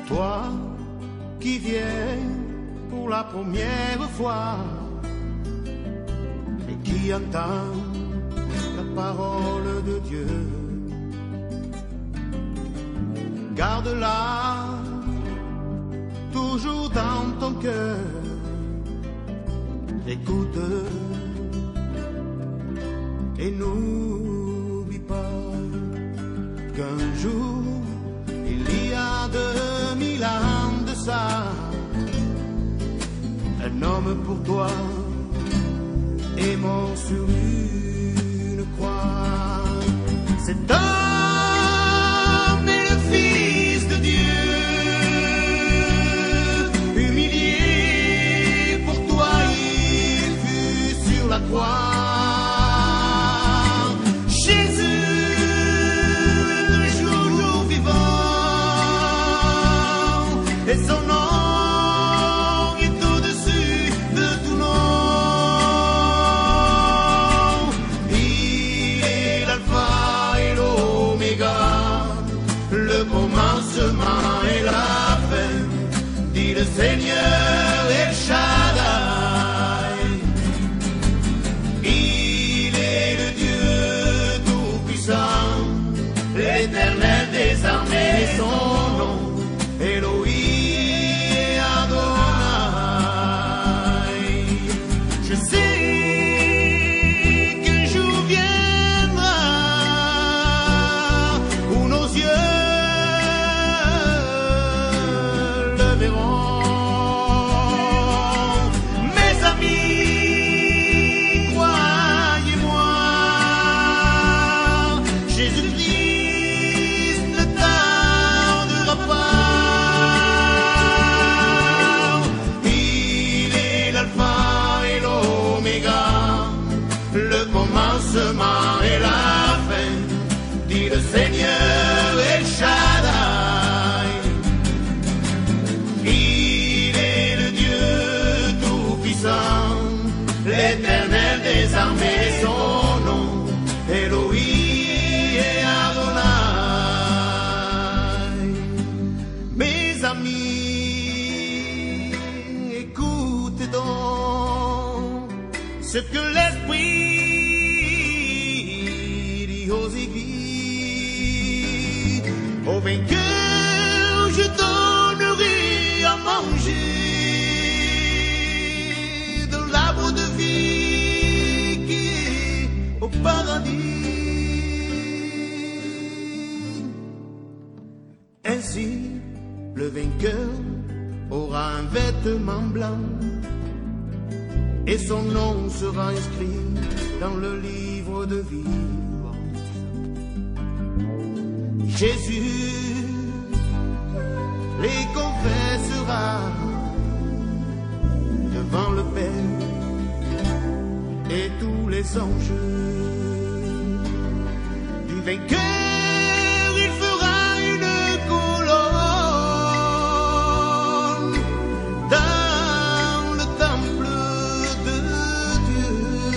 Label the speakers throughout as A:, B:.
A: Toi qui viens pour la première fois et qui entend la parole de Dieu, garde-la toujours dans ton cœur. Écoute et n'oublie pas qu'un jour, il y a 2000 ans de ça, un homme pour toi est mort sur une croix. Cet homme est le Fils de Dieu, humilié pour toi, il fut sur la croix. Et son nom est au-dessus de tout nom. Il est l'alpha et l'oméga, le commencement et la fin, dit le Seigneur El Shaddai. Il est le Dieu tout-puissant, l'éternel des armées, son nom Elohim. Et la fin, dit le Seigneur El Shaddai. Il est le Dieu tout-puissant, l'éternel des armées, son nom, Elohim et Adonai. Mes amis, écoutez donc ce que l'Esprit aux aiguilles. Au vainqueur, je donnerai à manger de l'arbre de vie qui est au paradis. Ainsi, le vainqueur aura un vêtement blanc et son nom sera inscrit dans le livre de vie. Jésus les confessera devant le Père et tous les anges. Du vainqueur, il fera une colonne dans le temple de Dieu.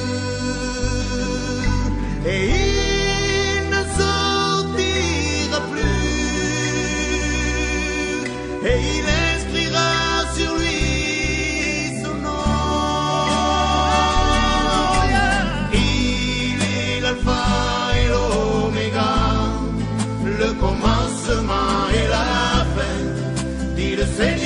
A: Et il ne sortira plus, et il inscrira sur lui son nom. Il est l'alpha et l'oméga, le commencement et la fin, dit le Seigneur.